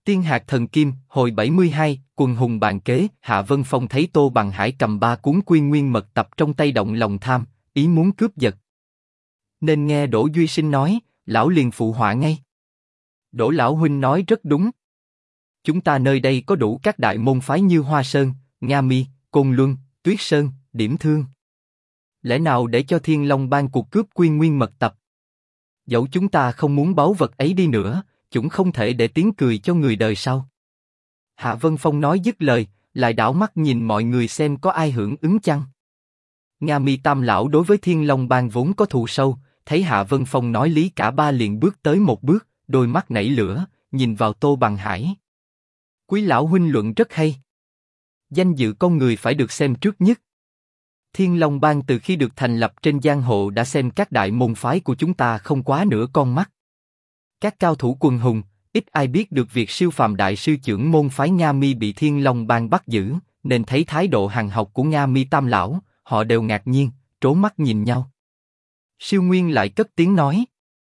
Tiên hạt thần kim, hồi 72, quần hùng bàn kế. Hạ Vân Phong thấy Tô Bằng Hải cầm 3 cuốn Quy Nguyên mật tập trong tay động lòng tham, ý muốn cướp giật. Nên nghe Đỗ Duy Sinh nói, lão liền phụ họa ngay. Đỗ lão huynh nói rất đúng. Chúng ta nơi đây có đủ các đại môn phái như Hoa Sơn, Nga Mi, Côn Luân, Tuyết Sơn, Điểm Thương. Lẽ nào để cho Thiên Long Bang cuộc cướp Quy Nguyên mật tập? Dẫu chúng ta không muốn báu vật ấy đi nữa, chúng không thể để tiếng cười cho người đời sau. Hạ Vân Phong nói dứt lời, lại đảo mắt nhìn mọi người xem có ai hưởng ứng chăng. Nga Mi Tam lão đối với Thiên Long Bang vốn có thù sâu, thấy Hạ Vân Phong nói lý cả ba liền bước tới một bước, đôi mắt nảy lửa, nhìn vào Tô Bằng Hải. Quý lão huynh luận rất hay. Danh dự con người phải được xem trước nhất. Thiên Long Bang từ khi được thành lập trên giang hồ đã xem các đại môn phái của chúng ta không quá nửa con mắt. Các cao thủ quần hùng, ít ai biết được việc siêu phàm đại sư trưởng môn phái Nga Mi bị Thiên Long Bang bắt giữ, nên thấy thái độ hằn học của Nga Mi Tam lão, họ đều ngạc nhiên, trố mắt nhìn nhau. Siêu Nguyên lại cất tiếng nói: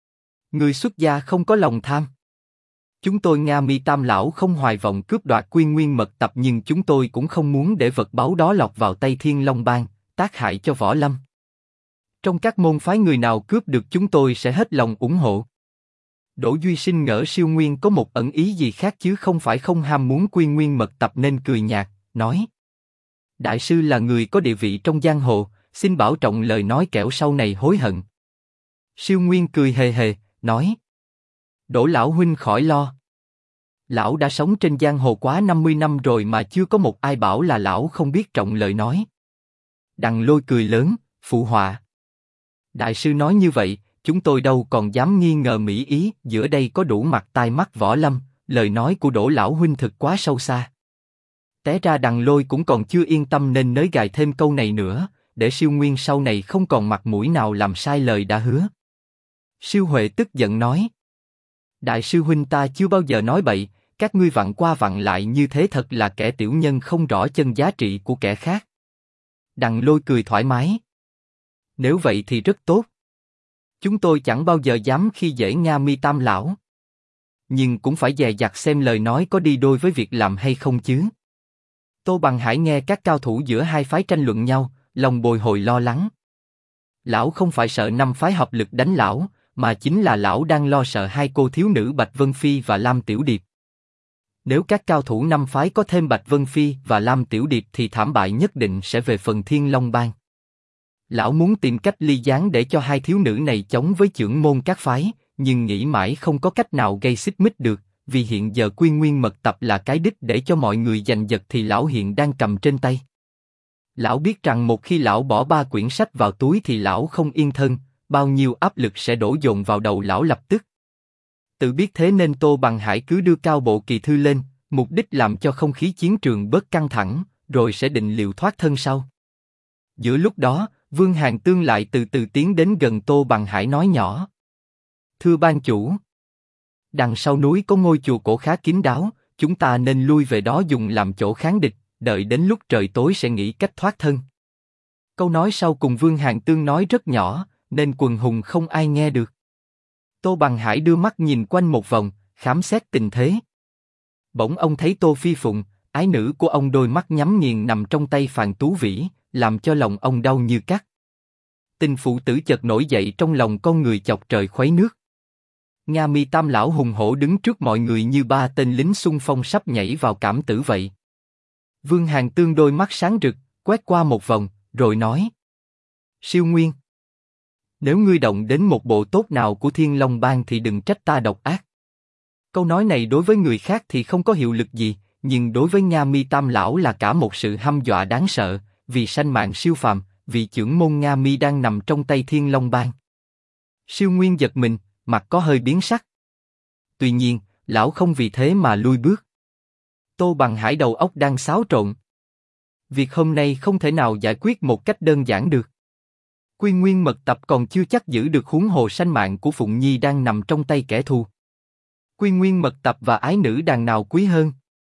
người xuất gia không có lòng tham. Chúng tôi Nga Mi Tam lão không hoài vọng cướp đoạt Quy Nguyên mật tập, nhưng chúng tôi cũng không muốn để vật báu đó lọt vào tay Thiên Long Bang, tác hại cho võ lâm. Trong các môn phái người nào cướp được chúng tôi sẽ hết lòng ủng hộ. Đỗ Duy Sinh ngỡ Siêu Nguyên có một ẩn ý gì khác chứ không phải không ham muốn Quy Nguyên mật tập nên cười nhạt, nói: đại sư là người có địa vị trong giang hồ, xin bảo trọng lời nói kẻo sau này hối hận. Siêu Nguyên cười hề hề, nói: Đỗ lão huynh khỏi lo. Lão đã sống trên giang hồ quá 50 năm rồi mà chưa có một ai bảo là lão không biết trọng lời nói. Đằng Lôi cười lớn, phụ họa: đại sư nói như vậy, chúng tôi đâu còn dám nghi ngờ mỹ ý, giữa đây có đủ mặt tai mắt võ lâm, lời nói của Đỗ lão huynh thực quá sâu xa. Té ra Đằng Lôi cũng còn chưa yên tâm nên nới gài thêm câu này nữa, để Siêu Nguyên sau này không còn mặt mũi nào làm sai lời đã hứa. Siêu Huệ tức giận nói: đại sư huynh ta chưa bao giờ nói bậy, các ngươi vặn qua vặn lại như thế thật là kẻ tiểu nhân không rõ chân giá trị của kẻ khác. Đằng Lôi cười thoải mái: nếu vậy thì rất tốt. Chúng tôi chẳng bao giờ dám khi dễ Nga Mi Tam lão. Nhưng cũng phải dè dặt xem lời nói có đi đôi với việc làm hay không chứ. Tô Bằng Hải nghe các cao thủ giữa hai phái tranh luận nhau, lòng bồi hồi lo lắng. Lão không phải sợ năm phái hợp lực đánh lão, mà chính là lão đang lo sợ hai cô thiếu nữ Bạch Vân Phi và Lam Tiểu Điệp. Nếu các cao thủ năm phái có thêm Bạch Vân Phi và Lam Tiểu Điệp thì thảm bại nhất định sẽ về phần Thiên Long Bang. Lão muốn tìm cách ly gián để cho hai thiếu nữ này chống với chưởng môn các phái, nhưng nghĩ mãi không có cách nào gây xích mích được, vì hiện giờ Quy Nguyên mật tập là cái đích để cho mọi người giành giật thì lão hiện đang cầm trên tay. Lão biết rằng một khi lão bỏ 3 quyển sách vào túi thì lão không yên thân, bao nhiêu áp lực sẽ đổ dồn vào đầu lão lập tức. Tự biết thế nên Tô Bằng Hải cứ đưa cao bộ kỳ thư lên, mục đích làm cho không khí chiến trường bớt căng thẳng, rồi sẽ định liệu thoát thân sau. Giữa lúc đó, Vương Hàn Tương lại từ từ tiến đến gần Tô Bằng Hải nói nhỏ: thưa ban chủ, đằng sau núi có ngôi chùa cổ khá kín đáo, chúng ta nên lui về đó dùng làm chỗ kháng địch, đợi đến lúc trời tối sẽ nghĩ cách thoát thân. Câu nói sau cùng Vương Hàn Tương nói rất nhỏ, nên quần hùng không ai nghe được. Tô Bằng Hải đưa mắt nhìn quanh một vòng, khám xét tình thế. Bỗng ông thấy Tô Phi Phụng, ái nữ của ông đôi mắt nhắm nghiền nằm trong tay Phàn Tú Vĩ, làm cho lòng ông đau như cắt. Tình phụ tử chợt nổi dậy trong lòng con người chọc trời khuấy nước. Nga Mi Tam lão hùng hổ đứng trước mọi người như 3 tên lính xung phong sắp nhảy vào cảm tử vậy. Vương Hàn Tương đôi mắt sáng rực, quét qua một vòng, rồi nói: Siêu Nguyên, nếu ngươi động đến một bộ tốt nào của Thiên Long Bang thì đừng trách ta độc ác. Câu nói này đối với người khác thì không có hiệu lực gì, nhưng đối với Nga Mi Tam lão là cả một sự hăm dọa đáng sợ, vì sanh mạng siêu phàm, vị trưởng môn Nga Mi đang nằm trong tay Thiên Long Bang. Siêu Nguyên giật mình, mặt có hơi biến sắc. Tuy nhiên, lão không vì thế mà lui bước. Tô Bằng Hải đầu óc đang xáo trộn. Việc hôm nay không thể nào giải quyết một cách đơn giản được. Quy Nguyên mật tập còn chưa chắc giữ được, huống hồ sanh mạng của Phụng Nhi đang nằm trong tay kẻ thù. Quy Nguyên mật tập và ái nữ đàn nào quý hơn?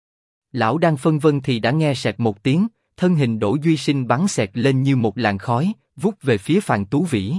Lão đang phân vân thì đã nghe sẹt một tiếng, thân hình Đỗ Duy Sinh bắn xẹt lên như một làn khói, vút về phía Phàn Tú Vĩ.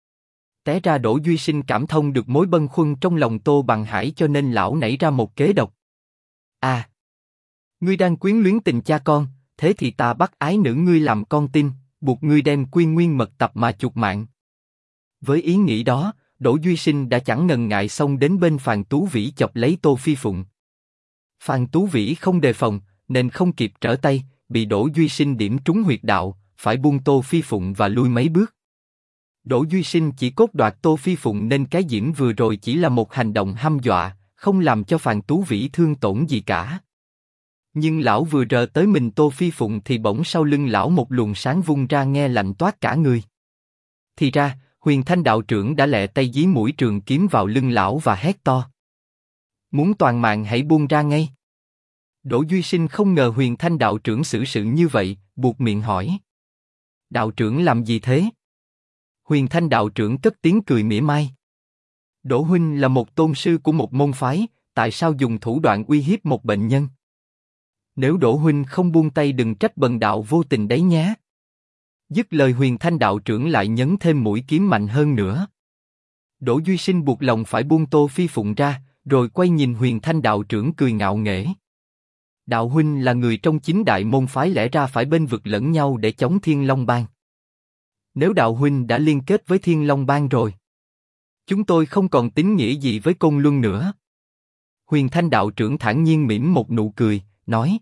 Té ra Đỗ Duy Sinh cảm thông được mối bâng khuâng trong lòng Tô Bằng Hải cho nên lão nảy ra một kế độc. À, ngươi đang quyến luyến tình cha con, thế thì ta bắt ái nữ ngươi làm con tin, buộc ngươi đem Quy Nguyên mật tập mà chuộc mạng. Với ý nghĩ đó, Đỗ Duy Sinh đã chẳng ngần ngại xông đến bên Phàn Tú Vĩ chọc lấy Tô Phi Phụng. Phàn Tú Vĩ không đề phòng, nên không kịp trở tay, bị Đỗ Duy Sinh điểm trúng huyệt đạo, phải buông Tô Phi Phụng và lui mấy bước. Đỗ Duy Sinh chỉ cốt đoạt Tô Phi Phụng nên cái diễm vừa rồi chỉ là một hành động hăm dọa, không làm cho Phàn Tú Vĩ thương tổn gì cả. Nhưng lão vừa rờ tới mình Tô Phi Phụng thì bỗng sau lưng lão một luồng sáng vung ra nghe lạnh toát cả người. Thì ra, Huyền Thanh đạo trưởng đã lẹ tay dí mũi trường kiếm vào lưng lão và hét to: muốn toàn mạng hãy buông ra ngay. Đỗ Duy Sinh không ngờ Huyền Thanh đạo trưởng xử sự như vậy, buột miệng hỏi: đạo trưởng làm gì thế? Huyền Thanh đạo trưởng cất tiếng cười mỉa mai: Đỗ huynh là một tôn sư của một môn phái, tại sao dùng thủ đoạn uy hiếp một bệnh nhân? Nếu Đỗ huynh không buông tay đừng trách bần đạo vô tình đấy nhé. Dứt lời Huyền Thanh đạo trưởng lại nhấn thêm mũi kiếm mạnh hơn nữa. Đỗ Duy Sinh buộc lòng phải buông Tô Phi Phụng ra, rồi quay nhìn Huyền Thanh đạo trưởng cười ngạo nghễ. Đạo huynh là người trong chính đại môn phái, lẽ ra phải bênh vực lẫn nhau để chống Thiên Long Bang. Nếu đạo huynh đã liên kết với Thiên Long Bang rồi, chúng tôi không còn tín nghĩa gì với Côn Luân nữa. Huyền Thanh đạo trưởng thản nhiên mỉm một nụ cười, nói: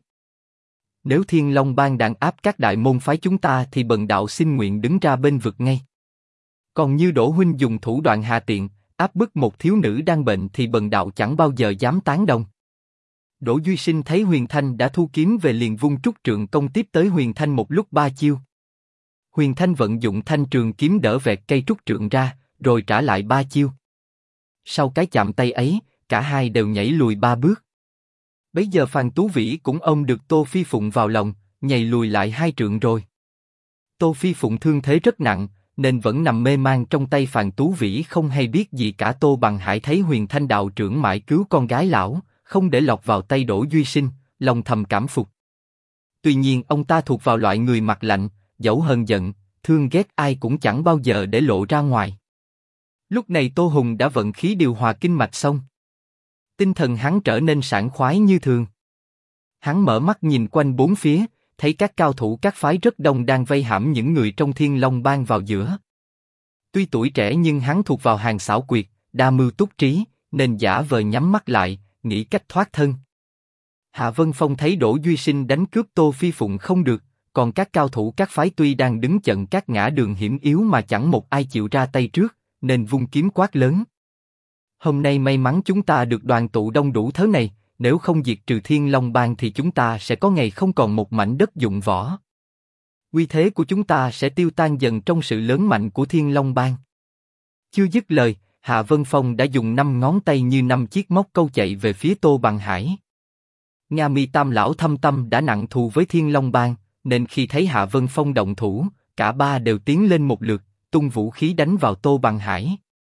nếu Thiên Long Bang đàn áp các đại môn phái chúng ta thì bần đạo xin nguyện đứng ra bên vực ngay. Còn như Đỗ huynh dùng thủ đoạn hạ tiện, áp bức một thiếu nữ đang bệnh thì bần đạo chẳng bao giờ dám tán đồng. Đỗ Duy Sinh thấy Huyền Thanh đã thu kiếm về liền vung trúc trượng công tiếp tới Huyền Thanh một lúc 3 chiêu. Huyền Thanh vận dụng thanh trường kiếm đỡ vẹt cây trúc trượng ra, rồi trả lại 3 chiêu. Sau cái chạm tay ấy, cả hai đều nhảy lùi 3 bước. Bấy giờ Phàn Tú Vĩ cũng ôm được Tô Phi Phụng vào lòng, nhảy lùi lại 2 trượng rồi. Tô Phi Phụng thương thế rất nặng, nên vẫn nằm mê man trong tay Phàn Tú Vĩ không hay biết gì cả. Tô Bằng Hải thấy Huyền Thanh đạo trưởng mãi cứu con gái lão, không để lọt vào tay Đỗ Duy Sinh, lòng thầm cảm phục. Tuy nhiên ông ta thuộc vào loại người mặt lạnh, dẫu hờn giận, thương ghét ai cũng chẳng bao giờ để lộ ra ngoài. Lúc này Tô Hùng đã vận khí điều hòa kinh mạch xong. Tinh thần hắn trở nên sảng khoái như thường. Hắn mở mắt nhìn quanh bốn phía, thấy các cao thủ các phái rất đông đang vây hãm những người trong Thiên Long Bang vào giữa. Tuy tuổi trẻ nhưng hắn thuộc vào hàng xảo quyệt, đa mưu túc trí, nên giả vờ nhắm mắt lại, nghĩ cách thoát thân. Hạ Vân Phong thấy Đỗ Duy Sinh đánh cướp Tô Phi Phụng không được, còn các cao thủ các phái tuy đang đứng chận các ngã đường hiểm yếu mà chẳng một ai chịu ra tay trước, nên vung kiếm quát lớn: hôm nay may mắn chúng ta được đoàn tụ đông đủ thế này, nếu không diệt trừ Thiên Long Bang thì chúng ta sẽ có ngày không còn một mảnh đất dụng võ. Uy thế của chúng ta sẽ tiêu tan dần trong sự lớn mạnh của Thiên Long Bang. Chưa dứt lời, Hạ Vân Phong đã dùng 5 ngón tay như 5 chiếc móc câu chạy về phía Tô Bằng Hải. Nga Mi Tam lão thâm tâm đã nặng thù với Thiên Long Bang, nên khi thấy Hạ Vân Phong động thủ, cả ba đều tiến lên một lượt, tung vũ khí đánh vào Tô Bằng Hải.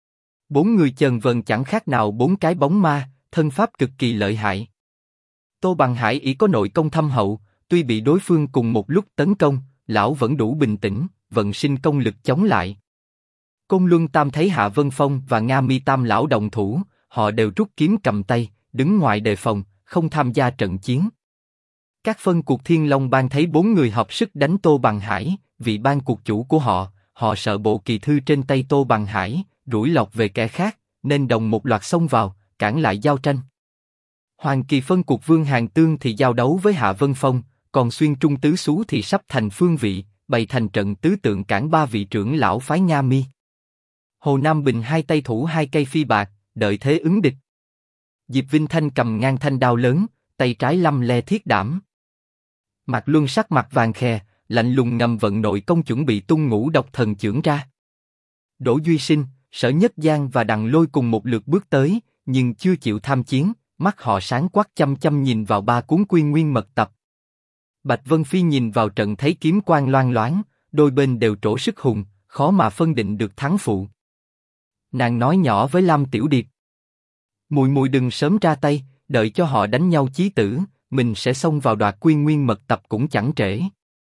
4 người chần vần chẳng khác nào 4 cái bóng ma, thân pháp cực kỳ lợi hại. Tô Bằng Hải ỷ có nội công thâm hậu, tuy bị đối phương cùng một lúc tấn công, lão vẫn đủ bình tĩnh, vận sinh công lực chống lại. Côn Luân Tam thấy Hạ Vân Phong và Nga Mi Tam lão đồng thủ, họ đều rút kiếm cầm tay, đứng ngoài đề phòng, không tham gia trận chiến. Các phân cuộc Thiên Long Bang thấy 4 người hợp sức đánh Tô Bằng Hải, vị ban cuộc chủ của họ sợ bộ kỳ thư trên tay Tô Bằng Hải rủi lọt về kẻ khác, nên đồng một loạt xông vào, cản lại giao tranh. Hoàng kỳ phân cuộc Vương Hàn Tương thì giao đấu với Hạ Vân Phong, còn Xuyên Trung Tứ Xú thì sắp thành phương vị, bày thành trận tứ tượng cản 3 vị trưởng lão phái Nga Mi. Hồ Nam Bình hai tay thủ 2 cây phi bạc, đợi thế ứng địch. Diệp Vinh Thanh cầm ngang thanh đao lớn, tay trái lăm le thiết đảm. Mạc Luân sắc mặt vàng khè, lạnh lùng ngầm vận nội công chuẩn bị tung Ngũ Độc Thần chưởng ra. Đỗ Duy Sinh, Sở Nhất Giang và Đặng Lôi cùng một lượt bước tới, nhưng chưa chịu tham chiến, mắt họ sáng quắc chăm chăm nhìn vào 3 cuốn Quy Nguyên mật tập. Bạch Vân Phi nhìn vào trận thấy kiếm quang loang loáng, đôi bên đều trổ sức hùng, khó mà phân định được thắng phụ. Nàng nói nhỏ với Lam Tiểu Điệp: "Muội muội đừng sớm ra tay, đợi cho họ đánh nhau chí tử, mình sẽ xông vào đoạt Quy Nguyên mật tập cũng chẳng trễ."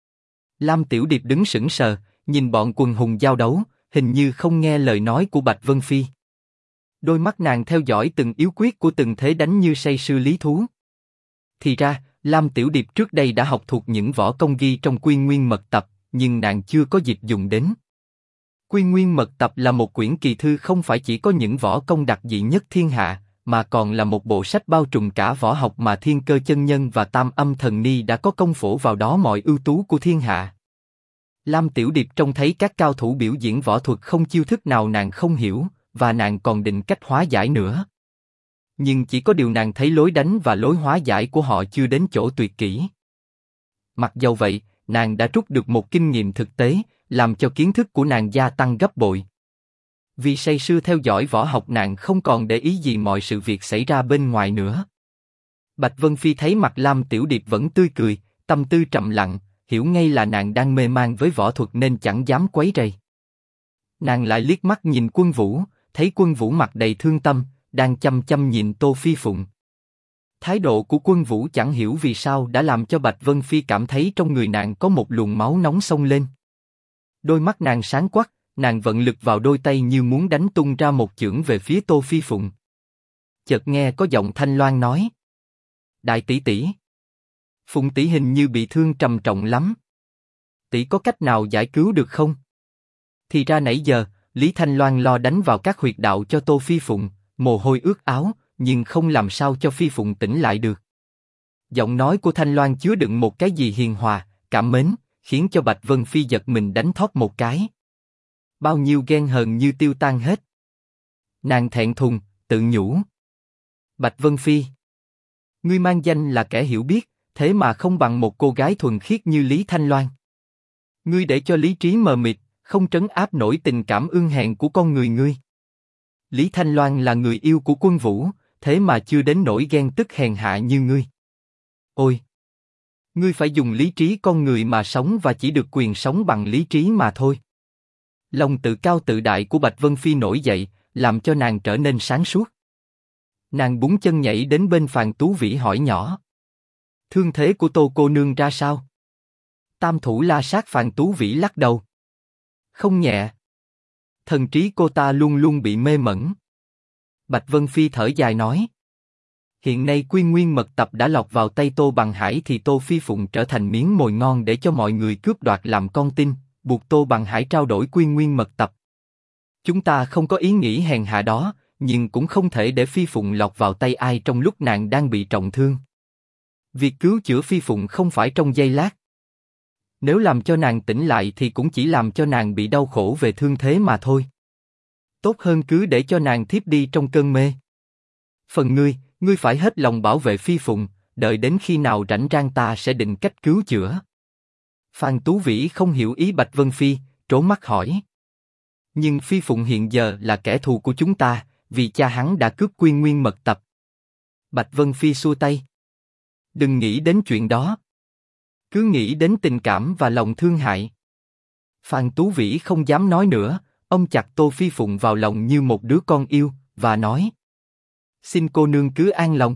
Lam Tiểu Điệp đứng sững sờ, nhìn bọn quần hùng giao đấu, hình như không nghe lời nói của Bạch Vân Phi. Đôi mắt nàng theo dõi từng yếu quyết của từng thế đánh như say sưa lý thú. Thì ra, Lam Tiểu Điệp trước đây đã học thuộc những võ công ghi trong Quy Nguyên Mật Tập, nhưng nàng chưa có dịp dùng đến. Quy Nguyên Mật Tập là một quyển kỳ thư không phải chỉ có những võ công đặc dị nhất thiên hạ, mà còn là một bộ sách bao trùm cả võ học mà Thiên Cơ chân nhân và Tam Âm thần ni đã có công phổ vào đó mọi ưu tú của thiên hạ. Lam Tiểu Điệp trông thấy các cao thủ biểu diễn võ thuật không chiêu thức nào nàng không hiểu, và nàng còn định cách hóa giải nữa. Nhưng chỉ có điều nàng thấy lối đánh và lối hóa giải của họ chưa đến chỗ tuyệt kỹ. Mặc dầu vậy, nàng đã rút được một kinh nghiệm thực tế, làm cho kiến thức của nàng gia tăng gấp bội. Vì say sưa theo dõi võ học nàng không còn để ý gì mọi sự việc xảy ra bên ngoài nữa. Bạch Vân Phi thấy mặt Lam Tiểu Điệp vẫn tươi cười, tâm tư trầm lặng, hiểu ngay là nàng đang mê man với võ thuật nên chẳng dám quấy rầy. Nàng lại liếc mắt nhìn Quân Vũ, thấy Quân Vũ mặt đầy thương tâm, đang chăm chăm nhìn Tô Phi Phụng. Thái độ của Quân Vũ chẳng hiểu vì sao đã làm cho Bạch Vân Phi cảm thấy trong người nàng có một luồng máu nóng xông lên. Đôi mắt nàng sáng quắc, nàng vận lực vào đôi tay như muốn đánh tung ra một chưởng về phía Tô Phi Phụng. Chợt nghe có giọng thanh loan nói: Đại tỷ tỷ, Phụng tỷ hình như bị thương trầm trọng lắm. Tỷ có cách nào giải cứu được không? Thì ra nãy giờ, Lý Thanh Loan lo đánh vào các huyệt đạo cho Tô Phi Phụng, mồ hôi ướt áo, nhưng không làm sao cho Phi Phụng tỉnh lại được. Giọng nói của Thanh Loan chứa đựng một cái gì hiền hòa, cảm mến, khiến cho Bạch Vân Phi giật mình đánh thót một cái. Bao nhiêu ghen hờn như tiêu tan hết. Nàng thẹn thùng, tự nhủ: Bạch Vân Phi, ngươi mang danh là kẻ hiểu biết, thế mà không bằng một cô gái thuần khiết như Lý Thanh Loan. Ngươi để cho lý trí mờ mịt, không trấn áp nổi tình cảm ương hẹn của con người ngươi. Lý Thanh Loan là người yêu của Quân Vũ, thế mà chưa đến nỗi ghen tức hèn hạ như ngươi. Ôi! Ngươi phải dùng lý trí con người mà sống và chỉ được quyền sống bằng lý trí mà thôi. Lòng tự cao tự đại của Bạch Vân Phi nổi dậy, làm cho nàng trở nên sáng suốt. Nàng búng chân nhảy đến bên Phàn Tú Vĩ hỏi nhỏ: Thương thế của Tô cô nương ra sao? Tam thủ la sát Phàn Tú Vĩ lắc đầu: Không nhẹ. Thần trí cô ta luôn luôn bị mê mẩn. Bạch Vân Phi thở dài nói: Hiện nay Quy Nguyên Mật Tập đã lọt vào tay Tô Bằng Hải thì Tô Phi Phụng trở thành miếng mồi ngon để cho mọi người cướp đoạt làm con tin, buộc Tô Bằng Hải trao đổi Quy Nguyên Mật Tập. Chúng ta không có ý nghĩ hèn hạ đó, nhưng cũng không thể để Phi Phụng lọt vào tay ai trong lúc nàng đang bị trọng thương. Việc cứu chữa Phi Phụng không phải trong giây lát. Nếu làm cho nàng tỉnh lại thì cũng chỉ làm cho nàng bị đau khổ về thương thế mà thôi. Tốt hơn cứ để cho nàng thiếp đi trong cơn mê. Phần ngươi phải hết lòng bảo vệ Phi Phụng, đợi đến khi nào rảnh rang ta sẽ định cách cứu chữa. Phan Tú Vĩ không hiểu ý Bạch Vân Phi, trố mắt hỏi: Nhưng Phi Phụng hiện giờ là kẻ thù của chúng ta, vì cha hắn đã cướp Quy Nguyên Mật Tập. Bạch Vân Phi xua tay: Đừng nghĩ đến chuyện đó. Cứ nghĩ đến tình cảm và lòng thương hại. Phan Tú Vĩ không dám nói nữa, ông chặt Tô Phi Phụng vào lòng như một đứa con yêu, và nói: Xin cô nương cứ an lòng.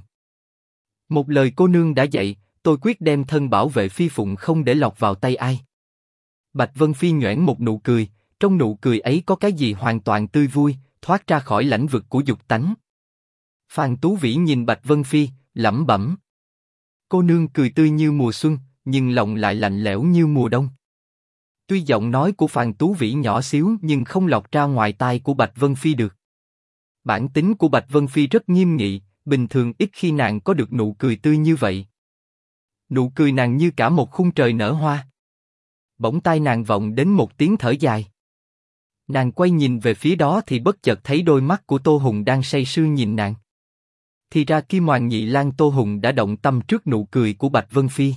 Một lời cô nương đã dạy, tôi quyết đem thân bảo vệ Phi Phụng không để lọt vào tay ai. Bạch Vân Phi nhoẻn một nụ cười, trong nụ cười ấy có cái gì hoàn toàn tươi vui, thoát ra khỏi lãnh vực của dục tánh. Phan Tú Vĩ nhìn Bạch Vân Phi, lẩm bẩm: Cô nương cười tươi như mùa xuân, nhưng lòng lại lạnh lẽo như mùa đông. Tuy giọng nói của Phan Tú Vĩ nhỏ xíu nhưng không lọt ra ngoài tai của Bạch Vân Phi được. Bản tính của Bạch Vân Phi rất nghiêm nghị, bình thường ít khi nàng có được nụ cười tươi như vậy. Nụ cười nàng như cả một khung trời nở hoa. Bỗng tai nàng vọng đến một tiếng thở dài. Nàng quay nhìn về phía đó thì bất chợt thấy đôi mắt của Tô Hùng đang say sưa nhìn nàng. Thì ra Kim Hoàng Nhị Lang Tô Hùng đã động tâm trước nụ cười của Bạch Vân Phi.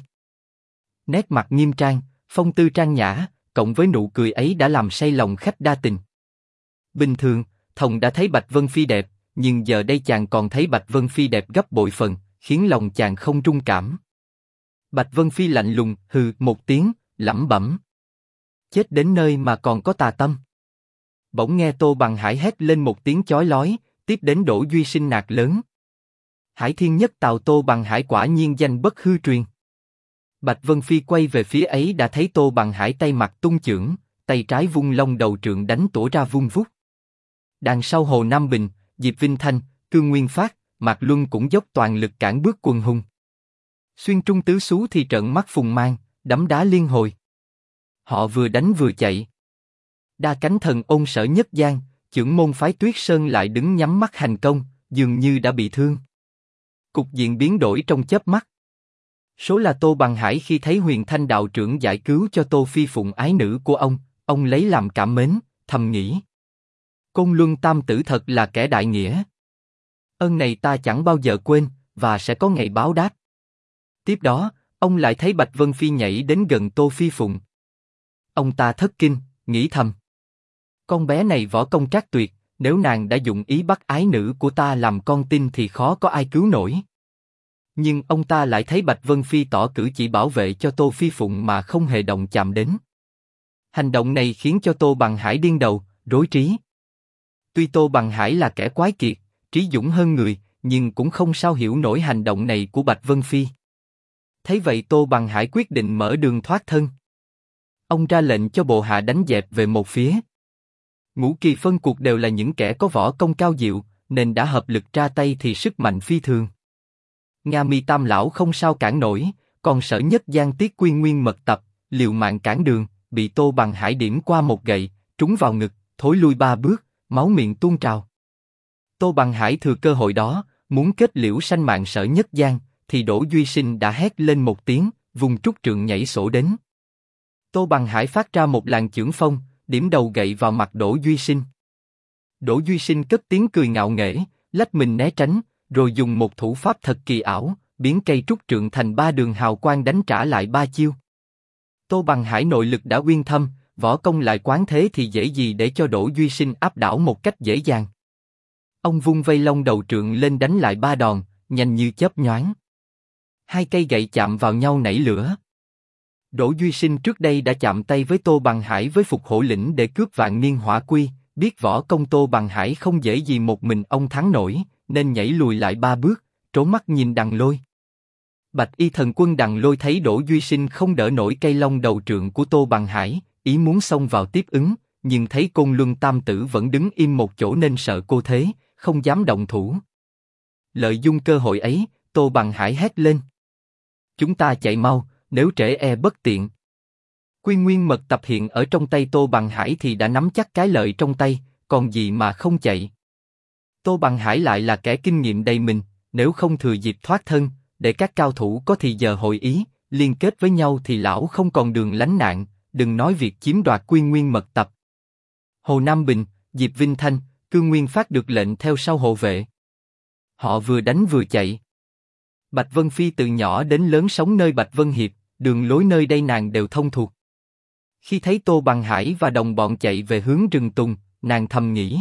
Nét mặt nghiêm trang, phong tư trang nhã, cộng với nụ cười ấy đã làm say lòng khách đa tình. Bình thường, Thồng đã thấy Bạch Vân Phi đẹp, nhưng giờ đây chàng còn thấy Bạch Vân Phi đẹp gấp bội phần, khiến lòng chàng không rung cảm. Bạch Vân Phi lạnh lùng hừ một tiếng, lẩm bẩm: Chết đến nơi mà còn có tà tâm. Bỗng nghe Tô Bằng Hải hét lên một tiếng chói lói, tiếp đến Đỗ Duy Sinh nạt lớn: Hải Thiên Nhất Tào Tô Bằng Hải quả nhiên danh bất hư truyền. Bạch Vân Phi quay về phía ấy đã thấy Tô Bằng Hải tay mặt tung chưởng, tay trái vung long đầu trượng đánh tủa ra vung vút. Đằng sau Hồ Nam Bình, Diệp Vinh Thanh, Cương Nguyên Phát, Mạc Luân cũng dốc toàn lực cản bước quần hùng. Xuyên Trung tứ xú thì trợn mắt phùng mang, đấm đá liên hồi. Họ vừa đánh vừa chạy. Đa cánh thần ôn Sở Nhất Giang, chưởng môn phái Tuyết Sơn lại đứng nhắm mắt hành công, dường như đã bị thương. Cục diện biến đổi trong chớp mắt. Số là Tô Bằng Hải khi thấy Huyền Thanh đạo trưởng giải cứu cho Tô Phi Phụng ái nữ của ông lấy làm cảm mến, thầm nghĩ. Côn Luân Tam Tử thật là kẻ đại nghĩa. Ơn này ta chẳng bao giờ quên, và sẽ có ngày báo đáp. Tiếp đó, ông lại thấy Bạch Vân Phi nhảy đến gần Tô Phi Phụng. Ông ta thất kinh, nghĩ thầm. Con bé này võ công trác tuyệt, nếu nàng đã dụng ý bắt ái nữ của ta làm con tin thì khó có ai cứu nổi. Nhưng ông ta lại thấy Bạch Vân Phi tỏ cử chỉ bảo vệ cho Tô Phi Phụng mà không hề động chạm đến. Hành động này khiến cho Tô Bằng Hải điên đầu, rối trí. Tuy Tô Bằng Hải là kẻ quái kiệt, trí dũng hơn người, nhưng cũng không sao hiểu nổi hành động này của Bạch Vân Phi. Thấy vậy Tô Bằng Hải quyết định mở đường thoát thân. Ông ra lệnh cho bộ hạ đánh dẹp về một phía. Ngũ kỳ phân cuộc đều là những kẻ có võ công cao diệu, nên đã hợp lực ra tay thì sức mạnh phi thường. Nga Mi Tam lão không sao cản nổi, còn Sở Nhất Giang Tiết Quy Nguyên mật tập, liều mạng cản đường, bị Tô Bằng Hải điểm qua một gậy, trúng vào ngực, thối lui 3 bước, máu miệng tuôn trào. Tô Bằng Hải thừa cơ hội đó, muốn kết liễu sanh mạng Sở Nhất Giang, thì Đỗ Duy Sinh đã hét lên một tiếng, vùng trúc trượng nhảy sổ đến. Tô Bằng Hải phát ra một làn chưởng phong, điểm đầu gậy vào mặt Đỗ Duy Sinh. Đỗ Duy Sinh cất tiếng cười ngạo nghễ, lách mình né tránh, rồi dùng một thủ pháp thật kỳ ảo, biến cây trúc trượng thành 3 đường hào quang đánh trả lại 3 chiêu. Tô Bằng Hải nội lực đã uyên thâm, võ công lại quán thế thì dễ gì để cho Đỗ Duy Sinh áp đảo một cách dễ dàng. Ông vung vây long đầu trượng lên đánh lại 3 đòn, nhanh như chớp nhoáng. 2 cây gậy chạm vào nhau nảy lửa. Đỗ Duy Sinh trước đây đã chạm tay với Tô Bằng Hải với Phục Hổ Lĩnh để cướp Vạn Niên Hỏa Quy, biết võ công Tô Bằng Hải không dễ gì một mình ông thắng nổi, nên nhảy lùi lại 3 bước, trố mắt nhìn Đằng Lôi. Bạch Y Thần Quân Đằng Lôi thấy Đỗ Duy Sinh không đỡ nổi cây long đầu trượng của Tô Bằng Hải, ý muốn xông vào tiếp ứng, nhưng thấy Côn Luân Tam Tử vẫn đứng im một chỗ nên sợ cô thế, không dám động thủ. Lợi dụng cơ hội ấy, Tô Bằng Hải hét lên: chúng ta chạy mau, nếu trễ e bất tiện. Quy Nguyên mật tập hiện ở trong tay Tô Bằng Hải thì đã nắm chắc cái lợi trong tay, còn gì mà không chạy. Tô Bằng Hải lại là kẻ kinh nghiệm đầy mình, nếu không thừa dịp thoát thân, để các cao thủ có thì giờ hội ý, liên kết với nhau thì lão không còn đường lánh nạn, đừng nói việc chiếm đoạt Quy Nguyên mật tập. Hồ Nam Bình, Diệp Vinh Thanh, Cương Nguyên phát được lệnh theo sau hộ vệ. Họ vừa đánh vừa chạy. Bạch Vân Phi từ nhỏ đến lớn sống nơi Bạch Vân Hiệp, đường lối nơi đây nàng đều thông thuộc. Khi thấy Tô Bằng Hải và đồng bọn chạy về hướng rừng tùng, nàng thầm nghĩ: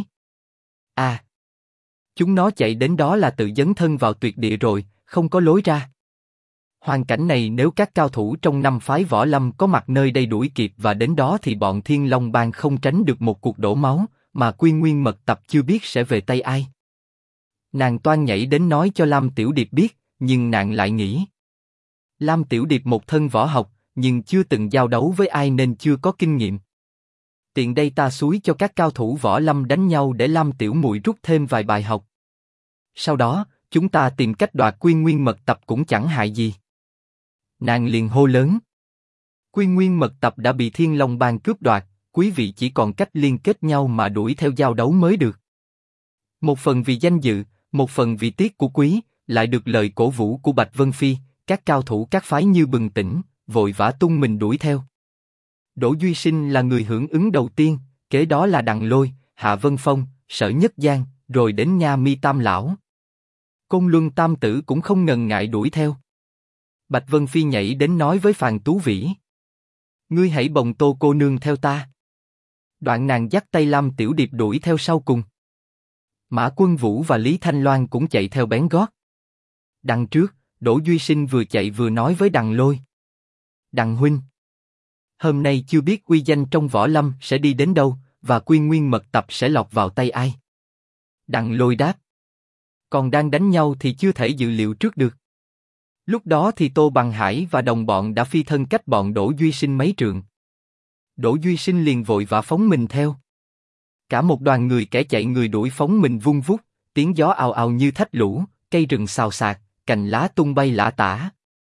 chúng nó chạy đến đó là tự dấn thân vào tuyệt địa rồi, không có lối ra. Hoàn cảnh này nếu các cao thủ trong 5 phái võ lâm có mặt nơi đây đuổi kịp và đến đó thì bọn Thiên Long Bang không tránh được một cuộc đổ máu, mà Quy Nguyên mật tập chưa biết sẽ về tay ai. Nàng toan nhảy đến nói cho Lam Tiểu Điệp biết, nhưng nàng lại nghĩ: Lam Tiểu Điệp một thân võ học, nhưng chưa từng giao đấu với ai nên chưa có kinh nghiệm. Tiện đây ta xúi cho các cao thủ võ lâm đánh nhau để Lam Tiểu muội rút thêm vài bài học. Sau đó, chúng ta tìm cách đoạt Quy Nguyên mật tập cũng chẳng hại gì. Nàng liền hô lớn: Quy Nguyên mật tập đã bị Thiên Long Bang cướp đoạt, quý vị chỉ còn cách liên kết nhau mà đuổi theo giao đấu mới được. Một phần vì danh dự, một phần vì tiếc của quý, lại được lời cổ vũ của Bạch Vân Phi, các cao thủ các phái như bừng tỉnh, vội vã tung mình đuổi theo. Đỗ Duy Sinh là người hưởng ứng đầu tiên, kế đó là Đằng Lôi, Hạ Vân Phong, Sở Nhất Giang, rồi đến Nga Mi Tam lão. Côn Luân Tam Tử cũng không ngần ngại đuổi theo. Bạch Vân Phi nhảy đến nói với Phàn Tú Vĩ: ngươi hãy bồng Tô cô nương theo ta. Đoạn nàng dắt tay Lam Tiểu Điệp đuổi theo sau cùng. Mã Quân Vũ và Lý Thanh Loan cũng chạy theo bén gót. Đằng trước, Đỗ Duy Sinh vừa chạy vừa nói với Đằng Lôi: Đằng huynh, hôm nay chưa biết uy danh trong võ lâm sẽ đi đến đâu, và Quy Nguyên mật tập sẽ lọt vào tay ai. Đằng Lôi đáp: còn đang đánh nhau thì chưa thể dự liệu trước được. Lúc đó thì Tô Bằng Hải và đồng bọn đã phi thân cách bọn Đỗ Duy Sinh mấy trượng. Đỗ Duy Sinh liền vội vã phóng mình theo. Cả một đoàn người kẻ chạy người đuổi phóng mình vung vút, tiếng gió ào ào như thách lũ, cây rừng xào xạc, cành lá tung bay lả tả.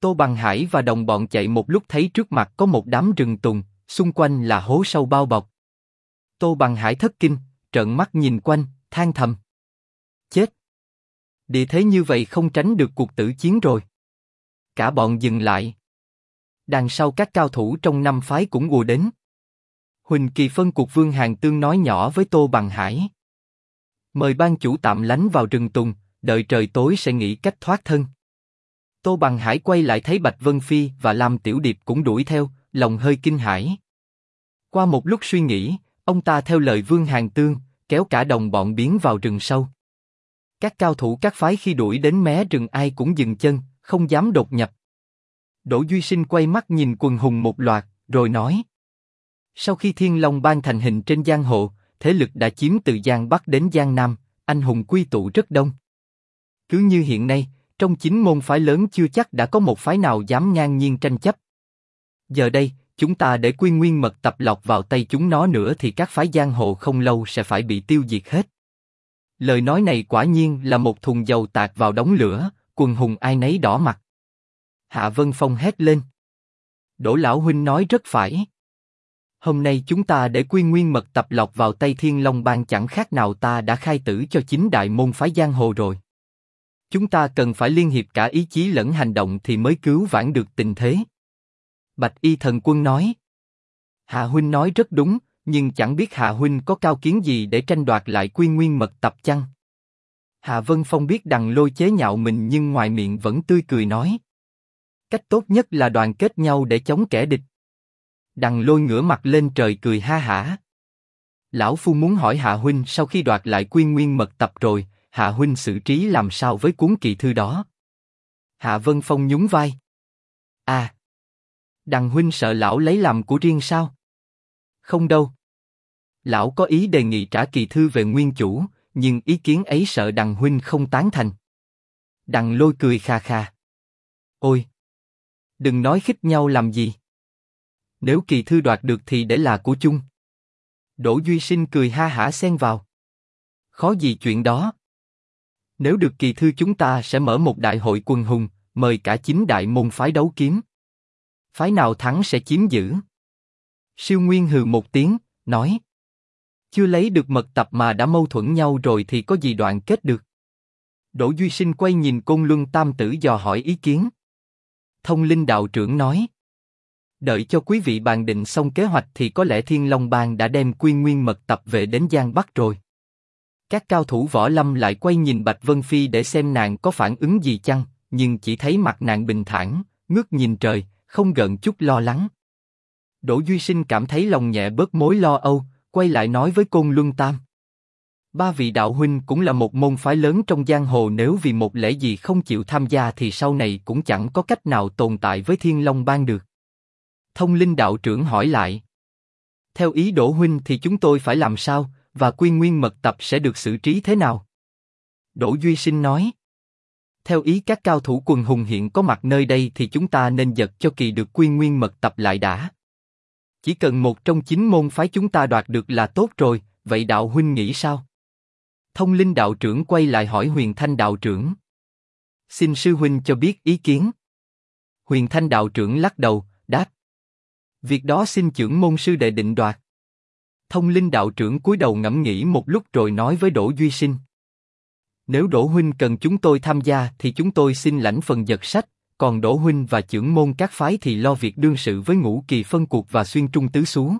Tô Bằng Hải và đồng bọn chạy một lúc thấy trước mặt có một đám rừng tùng, xung quanh là hố sâu bao bọc. Tô Bằng Hải thất kinh, trợn mắt nhìn quanh, than thầm. Chết! Địa thế như vậy không tránh được cuộc tử chiến rồi. Cả bọn dừng lại. Đằng sau các cao thủ trong năm phái cũng ùa đến. Huỳnh Kỳ phân cuộc Vương Hàn Tương nói nhỏ với Tô Bằng Hải. Mời ban chủ tạm lánh vào rừng tùng, đợi trời tối sẽ nghĩ cách thoát thân. Tô Bằng Hải quay lại thấy Bạch Vân Phi và Lam Tiểu Điệp cũng đuổi theo, lòng hơi kinh hãi. Qua một lúc suy nghĩ, ông ta theo lời Vương Hàn Tương, kéo cả đồng bọn biến vào rừng sâu. Các cao thủ các phái khi đuổi đến mé rừng ai cũng dừng chân, không dám đột nhập. Đỗ Duy Sinh quay mắt nhìn quần hùng một loạt, rồi nói. Sau khi Thiên Long Bang thành hình trên giang hồ, thế lực đã chiếm từ Giang Bắc đến Giang Nam, anh hùng quy tụ rất đông. Cứ như hiện nay, trong 9 môn phái lớn chưa chắc đã có một phái nào dám ngang nhiên tranh chấp. Giờ đây, chúng ta để Quy Nguyên Mật Tập lọt vào tay chúng nó nữa thì các phái giang hồ không lâu sẽ phải bị tiêu diệt hết. Lời nói này quả nhiên là một thùng dầu tạt vào đống lửa, quần hùng ai nấy đỏ mặt. Hạ Vân Phong hét lên. Đỗ lão huynh nói rất phải. Hôm nay chúng ta để Quy Nguyên Mật Tập lọt vào tay Thiên Long Bang chẳng khác nào ta đã khai tử cho 9 đại môn phái giang hồ rồi. Chúng ta cần phải liên hiệp cả ý chí lẫn hành động thì mới cứu vãn được tình thế. Bạch Y Thần Quân nói. Hạ huynh nói rất đúng, nhưng chẳng biết Hạ huynh có cao kiến gì để tranh đoạt lại Quy Nguyên Mật Tập chăng? Hạ Vân Phong biết Đằng Lôi chế nhạo mình nhưng ngoài miệng vẫn tươi cười nói. Cách tốt nhất là đoàn kết nhau để chống kẻ địch. Đằng Lôi ngửa mặt lên trời cười ha hả. Lão phu muốn hỏi Hạ huynh sau khi đoạt lại Quy Nguyên Mật Tập rồi, Hạ huynh xử trí làm sao với cuốn kỳ thư đó? Hạ Vân Phong nhún vai. À, Đằng huynh sợ lão lấy làm của riêng sao? Không đâu. Lão có ý đề nghị trả kỳ thư về nguyên chủ, nhưng ý kiến ấy sợ Đằng huynh không tán thành. Đằng Lôi cười kha kha. Ôi, đừng nói khích nhau làm gì. Nếu kỳ thư đoạt được thì để là của chung. Đỗ Duy Sinh cười ha hả xen vào. Khó gì chuyện đó. Nếu được kỳ thư chúng ta sẽ mở một đại hội quần hùng, mời cả 9 đại môn phái đấu kiếm. Phái nào thắng sẽ chiếm giữ. Siêu Nguyên hừ một tiếng, nói. Chưa lấy được mật tập mà đã mâu thuẫn nhau rồi thì có gì đoạn kết được. Đỗ Duy Sinh quay nhìn Côn Luân Tam Tử dò hỏi ý kiến. Thông Linh đạo trưởng nói. Đợi cho quý vị bàn định xong kế hoạch thì có lẽ Thiên Long Bang đã đem Quy Nguyên Mật Tập về đến Giang Bắc rồi. Các cao thủ võ lâm lại quay nhìn Bạch Vân Phi để xem nàng có phản ứng gì chăng, nhưng chỉ thấy mặt nàng bình thản, ngước nhìn trời, không gợn chút lo lắng. Đỗ Duy Sinh cảm thấy lòng nhẹ bớt mối lo âu, quay lại nói với Côn Luân Tam. Ba vị đạo huynh cũng là một môn phái lớn trong giang hồ, nếu vì một lẽ gì không chịu tham gia thì sau này cũng chẳng có cách nào tồn tại với Thiên Long Bang được. Thông Linh đạo trưởng hỏi lại. Theo ý Đỗ huynh thì chúng tôi phải làm sao, và Quy Nguyên Mật Tập sẽ được xử trí thế nào? Đỗ Duy Sinh nói. Theo ý các cao thủ quần hùng hiện có mặt nơi đây thì chúng ta nên giật cho kỳ được Quy Nguyên Mật Tập lại đã. Chỉ cần một trong 9 môn phái chúng ta đoạt được là tốt rồi, vậy đạo huynh nghĩ sao? Thông Linh đạo trưởng quay lại hỏi Huyền Thanh đạo trưởng. Xin sư huynh cho biết ý kiến. Huyền Thanh đạo trưởng lắc đầu, đáp. Việc đó xin chưởng môn sư đệ định đoạt. Thông Linh đạo trưởng cúi đầu ngẫm nghĩ một lúc rồi nói với Đỗ Duy Sinh. Nếu Đỗ huynh cần chúng tôi tham gia thì chúng tôi xin lãnh phần giật sách, còn Đỗ huynh và chưởng môn các phái thì lo việc đương sự với Ngũ Kỳ phân cuộc và Xuyên Trung tứ xú.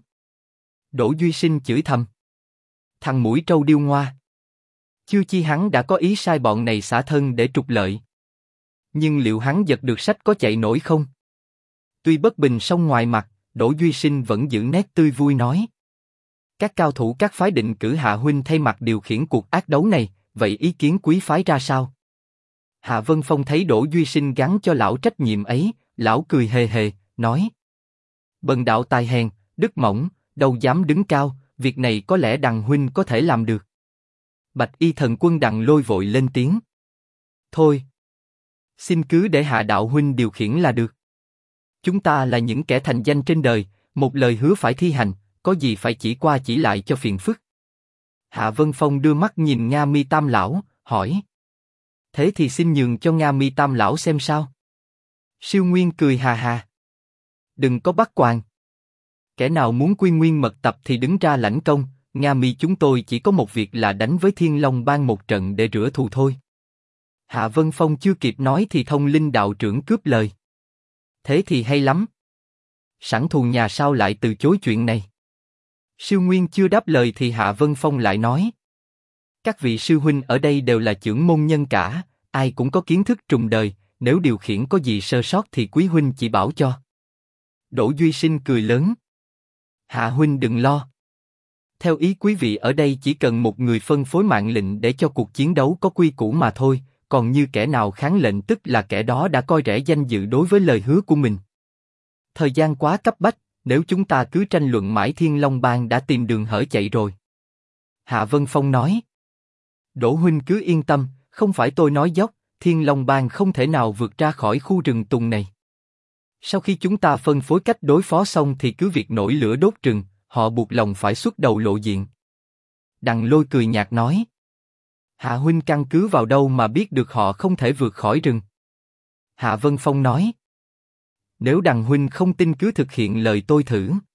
Đỗ Duy Sinh chửi thầm. Thằng mũi trâu điêu ngoa. Chưa chi hắn đã có ý sai bọn này xả thân để trục lợi. Nhưng liệu hắn giật được sách có chạy nổi không? Tuy bất bình song ngoài mặt, Đỗ Duy Sinh vẫn giữ nét tươi vui nói. Các cao thủ các phái định cử Hạ huynh thay mặt điều khiển cuộc ác đấu này, vậy ý kiến quý phái ra sao? Hạ Vân Phong thấy Đỗ Duy Sinh gắn cho lão trách nhiệm ấy, lão cười hề hề, nói. Bần đạo tài hèn, đức mỏng, đâu dám đứng cao, việc này có lẽ Đằng huynh có thể làm được. Bạch Y Thần Quân Đằng Lôi vội lên tiếng. Thôi, xin cứ để Hạ đạo huynh điều khiển là được. Chúng ta là những kẻ thành danh trên đời, một lời hứa phải thi hành, có gì phải chỉ qua chỉ lại cho phiền phức. Hạ Vân Phong đưa mắt nhìn Nga Mi Tam lão, hỏi. Thế thì xin nhường cho Nga Mi Tam lão xem sao. Siêu Nguyên cười hà hà. Đừng có bắt quàng. Kẻ nào muốn quy nguyên mật tập thì đứng ra lãnh công, Nga Mi chúng tôi chỉ có một việc là đánh với Thiên Long Bang một trận để rửa thù thôi. Hạ Vân Phong chưa kịp nói thì Thông Linh đạo trưởng cướp lời. Thế thì hay lắm. Sẵn thù nhà sao lại từ chối chuyện này? Siêu Nguyên chưa đáp lời thì Hạ Vân Phong lại nói. Các vị sư huynh ở đây đều là chưởng môn nhân cả, ai cũng có kiến thức trùng đời, nếu điều khiển có gì sơ sót thì quý huynh chỉ bảo cho. Đỗ Duy Sinh cười lớn. Hạ huynh đừng lo. Theo ý quý vị ở đây chỉ cần một người phân phối mạng lệnh để cho cuộc chiến đấu có quy củ mà thôi, còn như kẻ nào kháng lệnh tức là kẻ đó đã coi rẻ danh dự đối với lời hứa của mình. Thời gian quá cấp bách, nếu chúng ta cứ tranh luận mãi Thiên Long Bang đã tìm đường hở chạy rồi. Hạ Vân Phong nói. Đỗ huynh cứ yên tâm, không phải tôi nói dốc, Thiên Long Bang không thể nào vượt ra khỏi khu rừng tùng này. Sau khi chúng ta phân phối cách đối phó xong thì cứ việc nổi lửa đốt rừng, họ buộc lòng phải xuất đầu lộ diện. Đằng Lôi cười nhạt nói. Hạ huynh căn cứ vào đâu mà biết được họ không thể vượt khỏi rừng? Hạ Vân Phong nói. Nếu Đằng huynh không tin cứ thực hiện lời tôi thử.